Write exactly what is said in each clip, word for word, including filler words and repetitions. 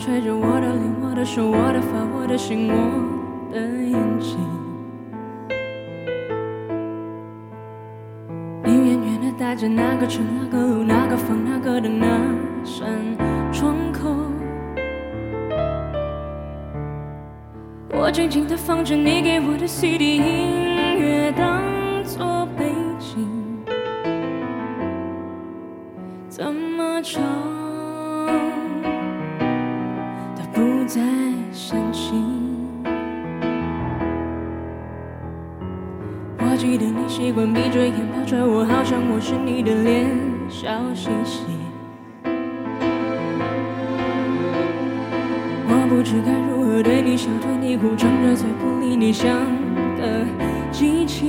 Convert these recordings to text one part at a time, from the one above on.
吹着我的脸，我的手，我的发，我的心，我的眼睛。你远远地带着那个城，那个路，那个房，那个灯，那扇窗口。我静静地放着你给我的 C D， 音乐当作背景，怎么唱都不再煽情。我记得你习惯闭着眼抱着我，好像我是你的脸，笑嘻嘻。我不知该如何对你笑，对你哭，张着嘴不理你，像个机器。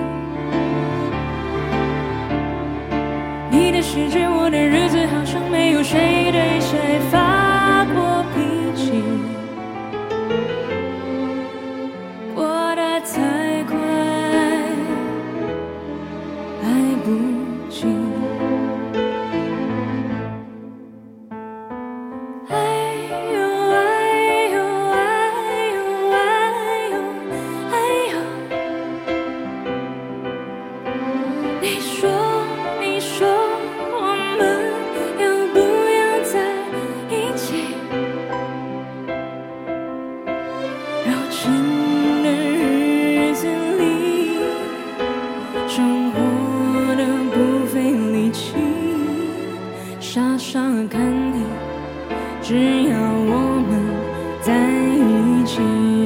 你的世界，我的日子，好像没有谁对谁发过脾气。过得太快，来不及。你说，你说，我们要不要在一起？柔情的日子里，生活的不费力气，傻傻看你，只要我们在一起。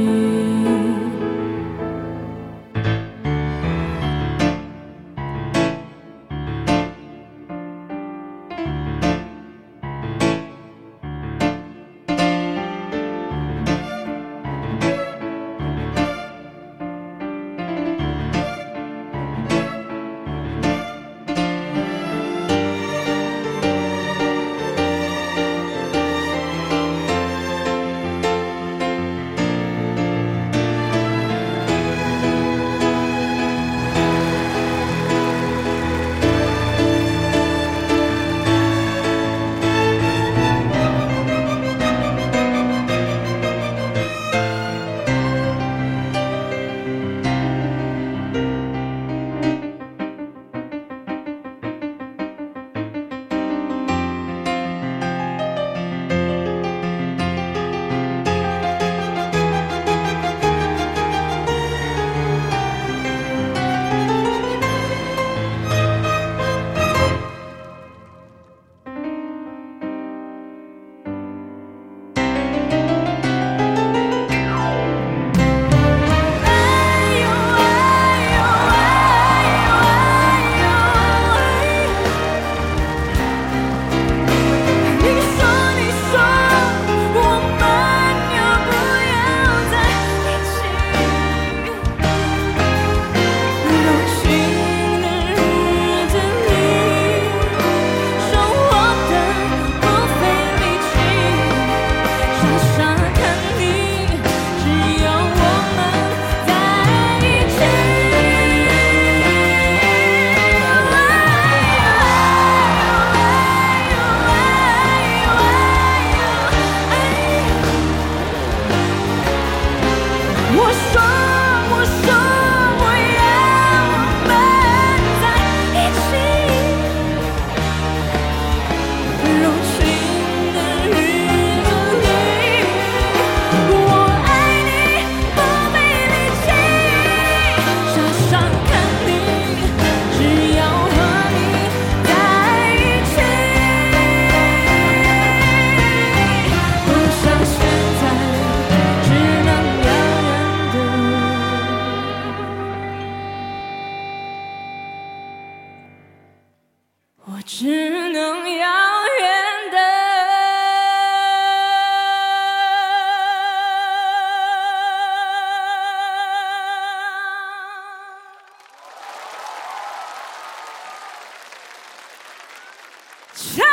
我只能遥远的唱。